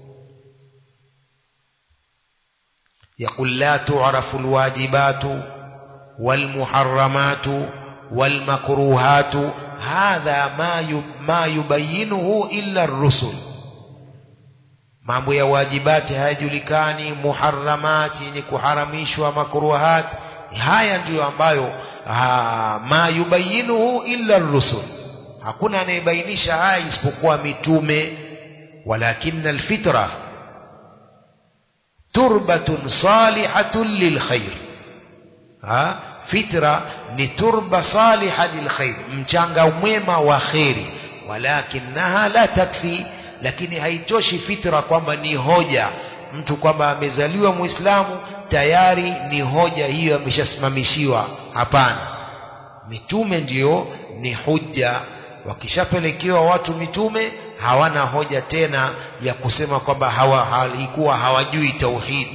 يقول لا تعرف الواجبات والمحرمات والمكروهات هذا ما يبينه إلا الرسل. mambo ya wajibati hayajulikani, muharramati ni kuharamishwa, makruhat haya ndiyo ambayo ma yubayinuhu illa ar-rusul, hakuna anayebainisha haya isipokuwa mitume. walakinna al-fitra turbatun salihatun lilkhair, fitra ni turba saliha lilkhair, mchanga mwema wa khairi. walakinaha la takfi, lakini haitoshi fitra kwamba ni hoja. Mtu kwamba amezaliwa Muislamu tayari ni hoja hiyo ameshasimamishiwa. Hapana, mitume ndio ni hujja. Wakishapelekewa watu mitume hawana hoja tena ya kusema kwamba halikuwa hawajui tauhid.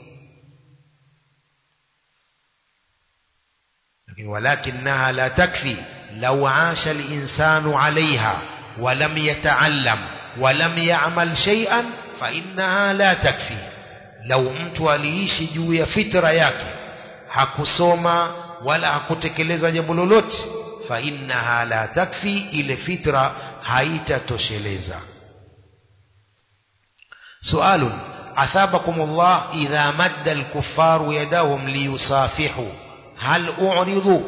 lakini walakinaha la takfi law aasha al-insanu 'alayha wa lam yata'allam wa lam ya'mal shay'an fa innaha la takfi. Lau mtu aliishi juu ya fitra yake, hakusoma wala hakutekeleza jambo lolote, fa innaha la takfi, ile fitra haitatosheleza. Sualun athabakumullah idha madda al-kuffaru yadahum liyusafihu hal u'ridu.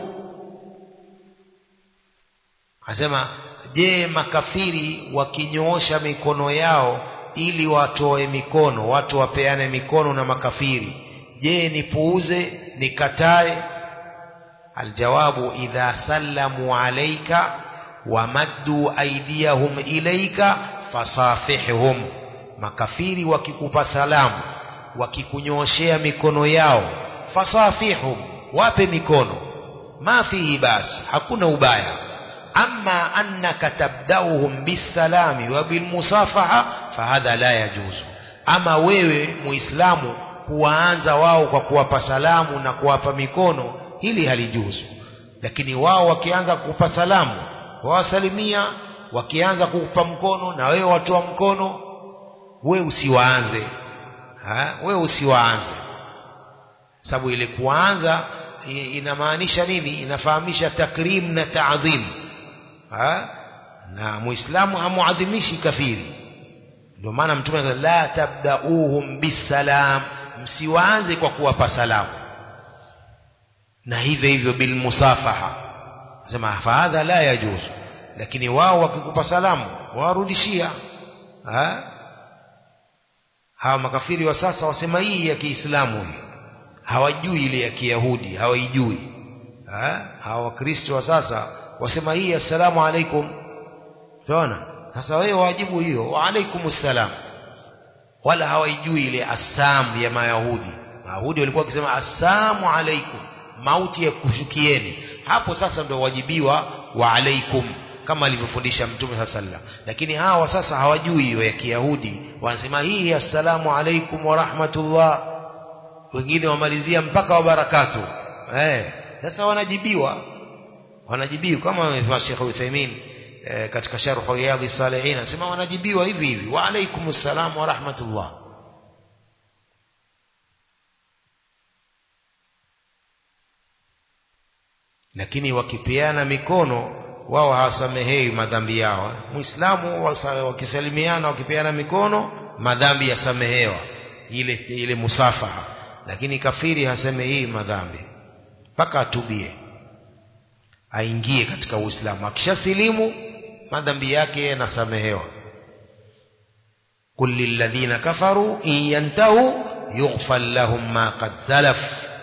Asema, je, makafiri wakinyoosha mikono yao ili watoe mikono, watu wapeane mikono na makafiri, je nipuuze, nikatae? Aljawabu, idha sallamu alayka wa maddu aydiyahum ilayka fasafihhum. Makafiri wakikupa salamu, wakikunyooshea mikono yao, fasafihhum, wape mikono, ma fihi bas, hakuna ubaya. Amma annaka tabdauhum bisalami wa bilmusafaha fahadha la yajuzu. Ama wewe Muislamu kuanza wao kwa kuwapa salamu na kuwapa mikono, hili halijuzu. Lakini wao wakianza kukupa salamu wawasalimia, wakianza kukupa mkono na wewe watoa mkono, wewe usiwaanze. Wewe usiwaanze, sababu ile kuanza inamaanisha nini? Inafahamisha takrim na ta'dhim. Na Muislamu hamuadhimishi kafiri. Ndio maana Mtume anasema la tabdauhum bisalam, msiwaanze kwa kuwapa salamu. Na hivyo hivyo bil musafaha, sema fahadha la yajuzu. Lakini wao wakikupa salamu warudishia. Hawa makafiri wa sasa wasema hii ya Kiislamu, hawajui ile ya Kiyahudi, hawaijui. Hawa Wakristo wa sasa wasema hii assalamu alaikum. Tunaona sasa wewe wajibu hiyo wa alaikumus salam, wala hawaijui ile assam ya Mayahudi. Mayahudi walikuwa wakisema assalamu alaikum, mauti ya kushukieni. Hapo sasa ndio wajibiwa wa alaikum, kama alivyofundisha Mtume sallallahu alaihi wasallam. Lakini hawa sasa hawajui hiyo ya Kiyahudi, wanasema hii assalamu alaikum wa rahmatullah, wengine wamalizia mpaka wa barakatuh. Sasa wanajibiwa kama Sheikh Uthaymeen katika Sharh Riyadh as-Salihin anasema wanajibiwa hivi hivi, wa alaikumus salam wa rahmatullah. Lakini wakipeana mikono wao hawasamehei madhambi yao. Muislamu wakisalimiana, wakipeana mikono, madhambi yasamehewa, ile musafaha. Lakini kafiri hasamehei madhambi mpaka atubie, aingie katika Uislamu. Akishasilimu madhambi yake yanasamehewa. Qul lilladhina kafaru in yantahu yughfar lahum ma qad salaf.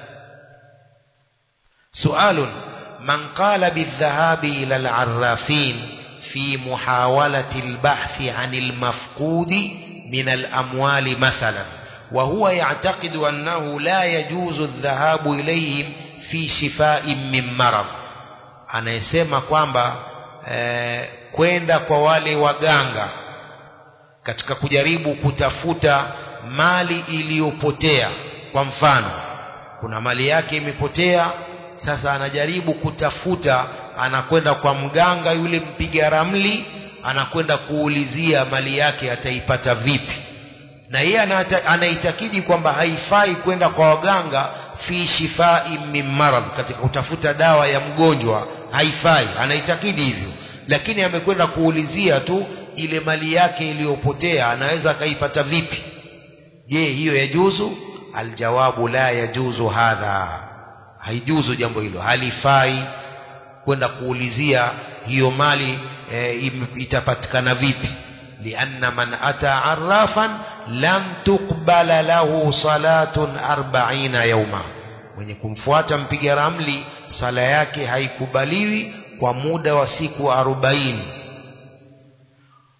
Sualun man qala bidhahabi ila al-arrafin fi muhawalati al-bahthi 'anil mafqudi min al-amwali mathalan wa huwa ya'taqidu annahu la yajuzu adh-dhahabu ilayhim fi shifa'in min marad. Anayesema kwamba kwenda kwa wale waganga katika kujaribu kutafuta mali iliyopotea. Kwa mfano, kuna mali yake imepotea, sasa anajaribu kutafuta, anakwenda kwa mganga yule mpiga ramli, anakwenda kuulizia mali yake ataipata vipi. Na yeye anaitakidi kwamba haifai kwenda kwa waganga fi shifai min marad, katika kutafuta dawa ya mgonjwa haifai, anaitakidi hivyo. Lakini amekwenda kuulizia tu ile mali yake iliyopotea anaweza akaipata vipi. Je, hiyo yajuzu? Aljawabu la yajuzu hadha, haijuzu jambo hilo, halifai kwenda kuulizia hiyo mali itapatikana vipi. Lianna man ata arrafan lam tuqbala lahu salatun 40 yawma, mwenye kumfuata mpiga ramli sala yake haikubaliwi kwa muda wa siku 40.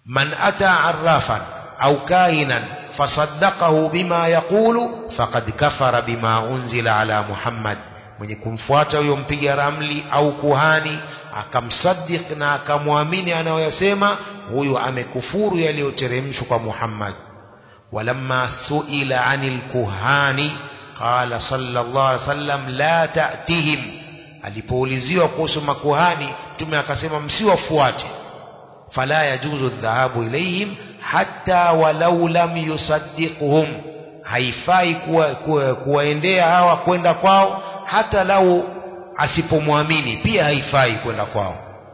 man ata arrafan au kahinan fasaddaqahu bima yaqulu faqad kafara bima unzila ala Muhammad, mwenye kumfuata huyo mpiga ramli au kuhani akamsaddiq na akamwamini anayoyasema, huyo amekufuru yaliyoteremshwa kwa Muhammad. walamma suila anil kuhani qala sallallahu alaihi wasallam la ta'tihim, alipouliziwa kuhusu makuhani Mtume akasema msiwafuate. fala yajuzu dhahabu ilayhim hatta walau lam yusaddiquhum, haifai kuwaendea hawa kwenda kwao hata lau asipomwamini pia haifai kwenda kwao.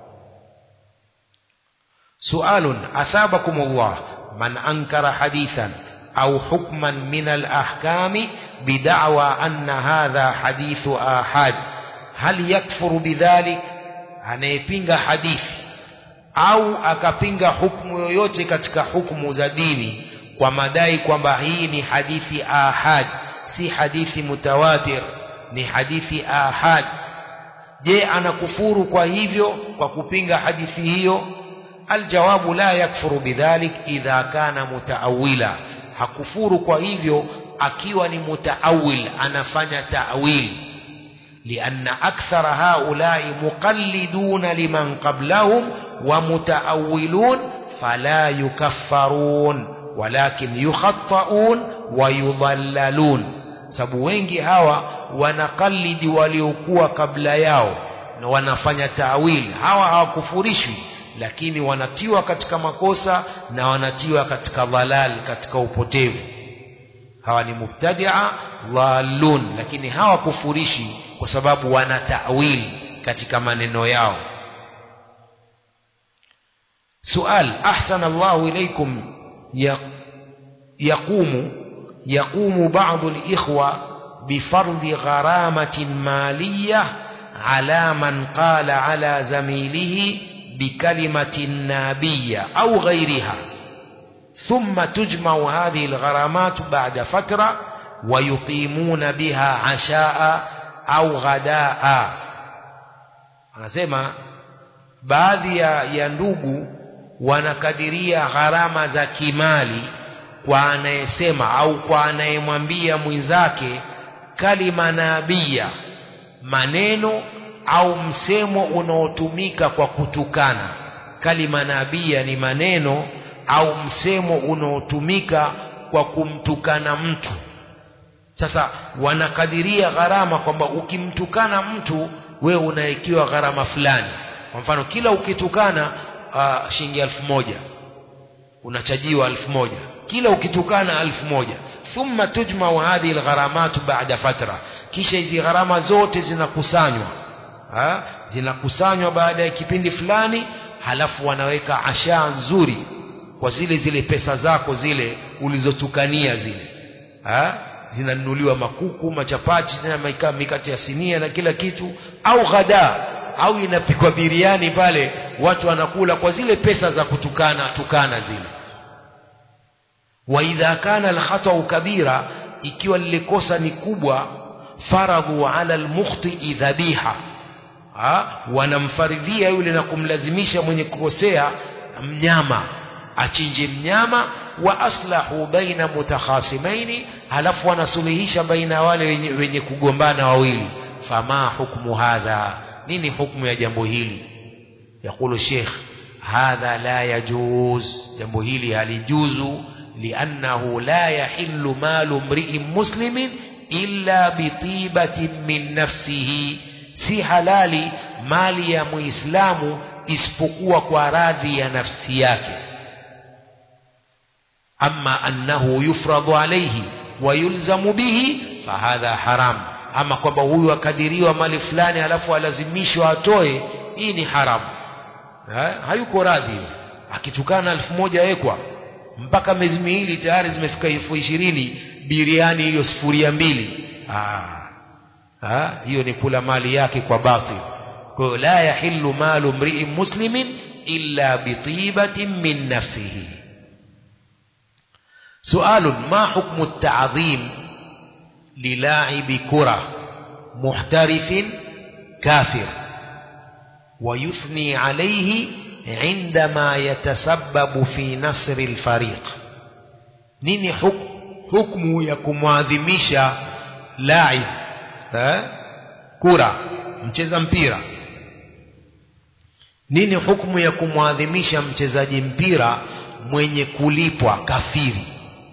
sualun athabakumullah, man ankara hadithan au hukman min al-ahkami bid'awa anna hadha hadithu ahad hal yakfuru bidhalik, anayepinga hadithi au akapinga hukumu yoyote katika hukumu za dini kwa madai kwamba hii ni hadithi ahad, si hadithi mutawatir, ni hadithi ahad, je anakufuru kwa hivyo kwa kupinga hadithi hiyo? Aljawabu la yakfuru bidhalik idha kana mutaawila, hakufuru kwa hivyo akiwa ni mutaawil, anafanya ta'wil. لأن أكثر هؤلاء مقلدون لمن قبلهم ومتأولون فلا يكفرون ولكن يخطئون ويضللون. sababu wengi hawa wanakalidi waliokuwa kabla yao na wanafanya ta'wil, hawa hawakufurishwi lakini wanatiwa katika makosa na wanatiwa katika dhalal, katika upotevu. hawa ni mubtadi'a dhalun, lakini hawakufurishi kwa sababu wana ta'wil katika maneno yao. sual ahsana Allahu ilaykum, yaqumu ba'd al-ikhwa bifardhi gharamatin maliyah ala man qala ala zamilihi bikalimatin nabiyya au ghayriha thumma tujma'u hadhihi al-gharamat ba'da fatra wa yuqimuna biha 'asha'a au ghadaa. Anasema baadhi ya ndugu wanakadiria gharama za kimali kwa anayesema au kwa anayemwambia mwenzake kalima nabia, maneno au msemo unaotumika kwa kutukana. Kalima nabia ni maneno au msemo unaotumika kwa kumtukana mtu. Sasa wanakadiria gharama kwamba ukimtukana mtu wewe unaekiwa gharama fulani. Kwa mfano kila ukitukana shilingi 1000 unachajiwa 1000, kila ukitukana 1000. thumma tujma'u hadhihi algharamat ba'da fatra, kisha hizi gharama zote zinakusanywa baada ya kipindi fulani, halafu wanaweka asha nzuri kwa zile pesa zako zile ulizotukania zile. Zinanunuliwa makuku, machapati na mikate ya sinia na kila kitu, au ghada, au inapikwa biriani pale watu wanakula kwa zile pesa za kutukana zile. wa idha kana al-khata'u kabira, ikiwa lile kosa ni kubwa, faradhu ala al-mukhti dhabiha, wanamfaridhia yule na kumlazimisha mwenye kukosea mnyama, achinje mnyama. wa aslahu baina mutakhasimaini, halafu wanasuluhisha baina wale wenye kugombana wawili. fama hukmu hadha, nini hukmu ya jambo hili? yakulu sheikh hadha la yajuz, jambo hili halijuzu. liannahu la yahillu malu mri'in muslimin illa bitibatin min nafsihi, si halali mali ya muislamu isipokuwa kwa radhi ya nafsi yake. amma annahu yufradu alayhi wa yulzamu bihi fahadha haram, ama kwamba huyu akadiriwa mali fulani alafu alazimishwa atoe, hii ni haram. Hayuko radhi, akitukana 1000 ekwa mpaka miezi miwili tayari zimefika 20,000 biriani hiyo 2. hiyo ni kula mali yake kwa batil. kwa hiyo la yahillu malu mri'in muslimin illa bitibatin min nafsihi. سؤال ما حكم التعظيم للاعب كرة محترف كافر ويثني عليه عندما يتسبب في نصر الفريق. nini hukumu ya kumwadhimisha laib kura, mcheza mpira? nini hukumu ya kumwadhimisha mchezaji mpira mwenye kulipwa kafiri?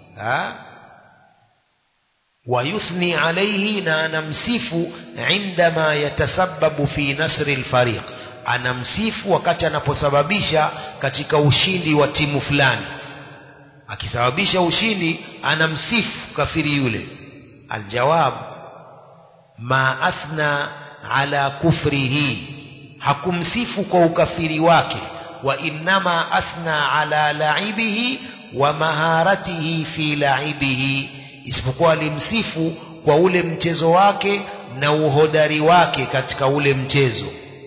ويثني عليه na anamsifu عندما يتسبب في نصر الفريق, anamsifu wakati anaposababisha katika ushindi wa timu fulani. Akisababisha ushindi anamsifu kafiri yule. Aljawab, ma athna ala kufrihi, hakumsifu kwa ukafiri wake, wa innama athna ala laibihi wa maharatihi fi laibihi, isipokuwa alimsifu kwa ule mchezo wake na uhodari wake katika ule mchezo.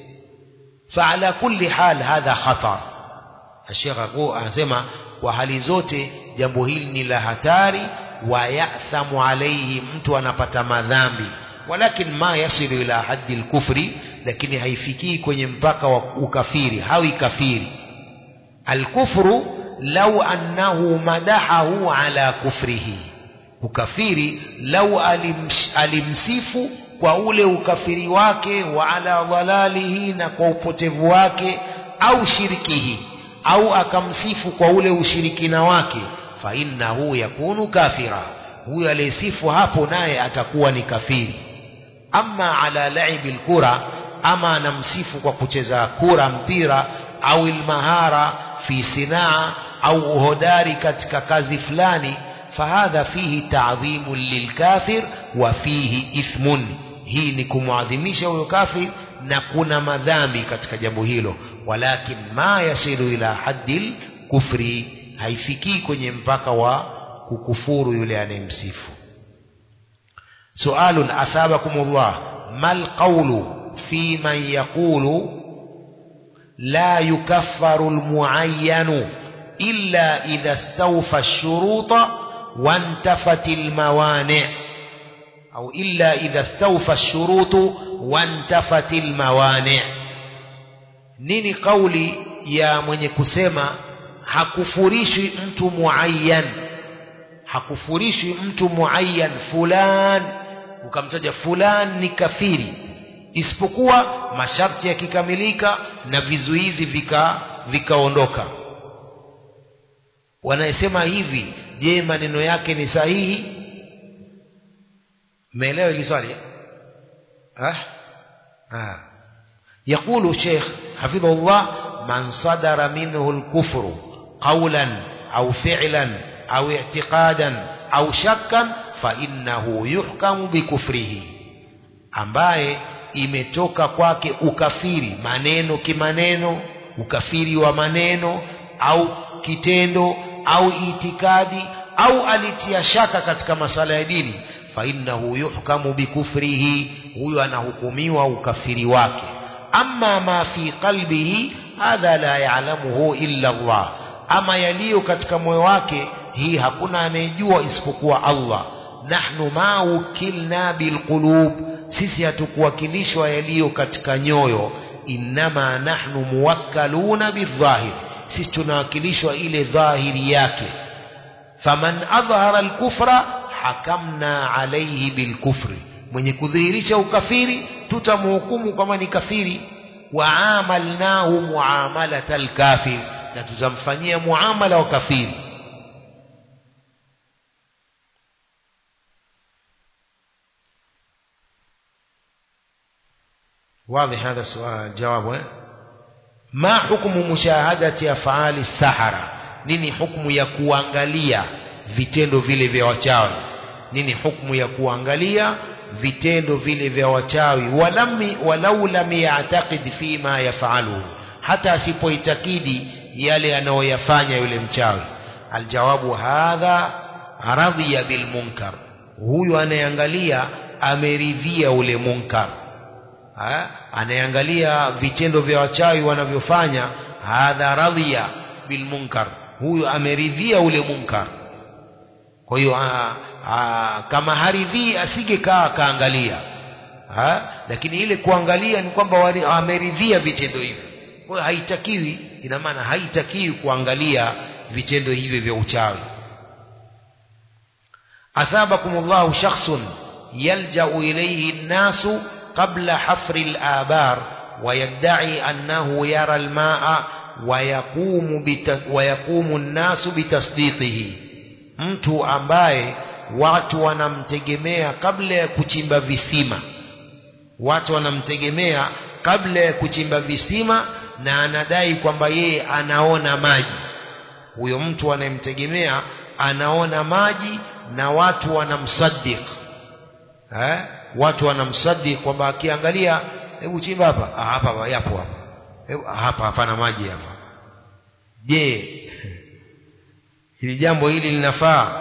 فعلى كل حال هذا خطر. الشيخ anasema kwa hali zote jambo hili ni la hatari, wa ya'thamu alayhi, mtu anapata madhambi, walakin ma yasilu ila haddi al-kufri, lakini haifikii kwenye mpaka wa ukafiri, hawi kafiri. Al-kufru law annahu madahahu ala kufrihi, ukafiri lau alimsifu kwa ule ukafiri wake, wa ala dhalalihi, na kwa upotevu wake, au shirkihi, au akamsifu kwa ule ushirikina wake, fa innahu yakunu kafira, huyo aliyesifu hapo naye atakuwa ni kafiri. Amma ala laibil kura, ama anamsifu kwa kucheza kura, mpira, au ilmahara fi sinaa, au uhodari katika kazi fulani, فهذا فيه تعظيم للكافر وفيه إثم, hii ni kumwadhimisha huyo kafir na kuna madhambi katika jambo hilo. Walakin ma yasilu ila haddil kufri, haifikii kwenye mpaka wa kukufuru yule anayemsifu. Sualun athabakumullah, mal qawlu fi man yaqulu la yukaffaru almuayyanu illa idha istawfa ash-shuruta وانتفت الموانع, أو إلا إذا استوفى الشروط وانتفت الموانع. nini kauli ya mwenye kusema hakufurishi mtu muayyan, hakufurishi mtu muayyan fulan, ukamtaja fulan ni kafiri, isipokuwa masharti yakikamilika na vizuizi vikaondoka? Wanasema hivi, je, maneno yake ni sahihi? Umeelewa hili swali? يقول الشيخ حفظه الله: من صدر منه الكفر قولا أو فعلا أو اعتقادا أو شكا فإنه يحكم بكفره. ambaye imetoka kwake ukafiri, maneno kimaneno, ukafiri wa maneno au kitendo au itikadi, au alitia shaka katika masala ya dini, fa innahu yuhkamu bikufrihi, huyo anahukumiwa ukafiri wake. Amma ma fi qalbihi hadha la ya'lamuhu illa Allah, ama yaliyo katika moyo wake hii hakuna anayejua isipokuwa Allah. Nahnu ma ukilna bilqulub, sisi hatukuwakilishwa yaliyo katika nyoyo. Innama nahnu muwakkaluna bidhahir, sisi tunawakilishwa ile dhahiri yake. Faman adhhara alkufra hakamna alayhi bilkufri, mwenye kudhihirisha ukafiri tutamhukumu kama ni kafiri. Waamalnahu muamalatal kafir, na tutamfanyia muamala wa kafiri. واضح هذا السؤال؟ جوابه: ما حكم مشاهدة أفعال السحرة؟ nini hukumu ya kuangalia vitendo vile vya wachawi? nini hukumu ya kuangalia vitendo vile vya wachawi? walau lam ya'taqid fima yaf'aluhu, hata asipoitakidi yale anayoyafanya yule mchawi. Aljawabu: hadha radhiya bil munkar, huyu anayeangalia ameridhia ule munkar. Anayeangalia vitendo vya wachawi wanavyofanya, hadha radhiya bil munkar, huyu ameridhia ule munkar. Kwa hiyo kama haridhii asigekaa kaangalia, lakini ile kuangalia ni kwamba ameridhia vitendo hivyo. Kwa haitakiwi, ina maana haitakiwi kuangalia vitendo hivi vya uchawi. Athabakumullahu shakhsun yalja'u ilayhi an-nasu qabla hafri al-abar wa yadda'i annahu yara al-ma'a wa yaqumu an-nasu bitasdiqihi. Mtu ambaye watu wanamtegemea kabla ya kuchimba visima, watu wanamtegemea kabla ya kuchimba visima, na anadai kwamba yeye anaona maji. Huyo mtu anayemtegemea anaona maji na watu wanamsaddiq, watu wanamsaddiq kwamba akiangalia, hebu chimba hapa, hapa yapo hapa, hapa hapana maji hapa. Je, hili jambo hili linafaa?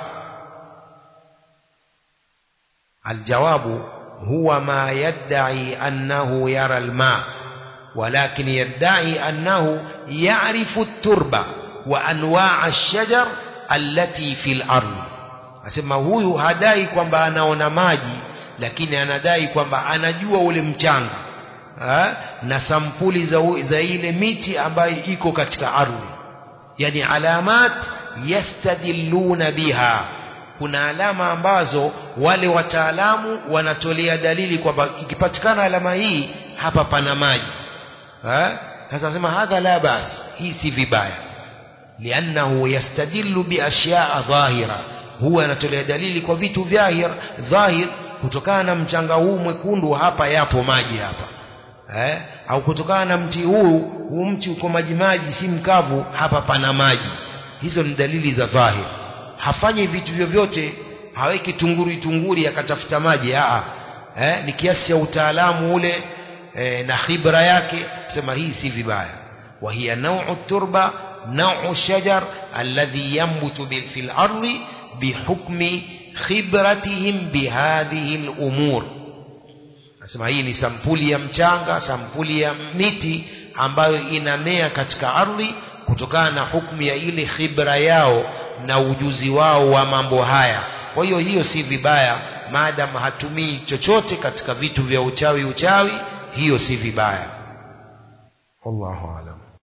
Aljawabu huwa ma yadda'i annahu yara alma, walakin yadda'i annahu ya'rifu at-turba wa anwa' ash-shajar allati fil ardh. Asema huyu hadai kwamba anaona maji, lakini anadai kwamba anajua ule mchanga na sampuli za ile miti ambayo iko katika ardhi. Yani alamat yastadilluna biha, kuna alama ambazo wale wataalamu wanatolea dalili kwamba ikipatikana alama hii hapa pana maji. Sasa nasema hadha la bas, hii si vibaya, liannahu yastadillu bi ashya'a dhahira, huwa anatolea dalili kwa vitu dhahir, kutokana na mchanga huu mwekundu hapa yapo maji hapa, au kutokana na mti huu mti uko maji si mkavu, hapa pana maji. Hizo ni dalili za dhahir. Hafanyi vitu vyovyote, haweki tunguri akatafuta maji. Ni kiasi cha utaalamu ule na khibra yake, sema hii si vibaya. Wa hiya naw'u turba naw'u shajar alladhi yanbutu fil ardi bihukmi khibratihim bihadhihi al-umur. Nasema hii ni sampuli ya mchanga, sampuli ya miti ambayo inamea katika ardhi kutokana na hukumu ya ile khibra yao na ujuzi wao wa mambo haya. Kwa hiyo si vibaya, maadamu hatumii chochote katika vitu vya uchawi, hiyo si vibaya. Wallahu a'lam.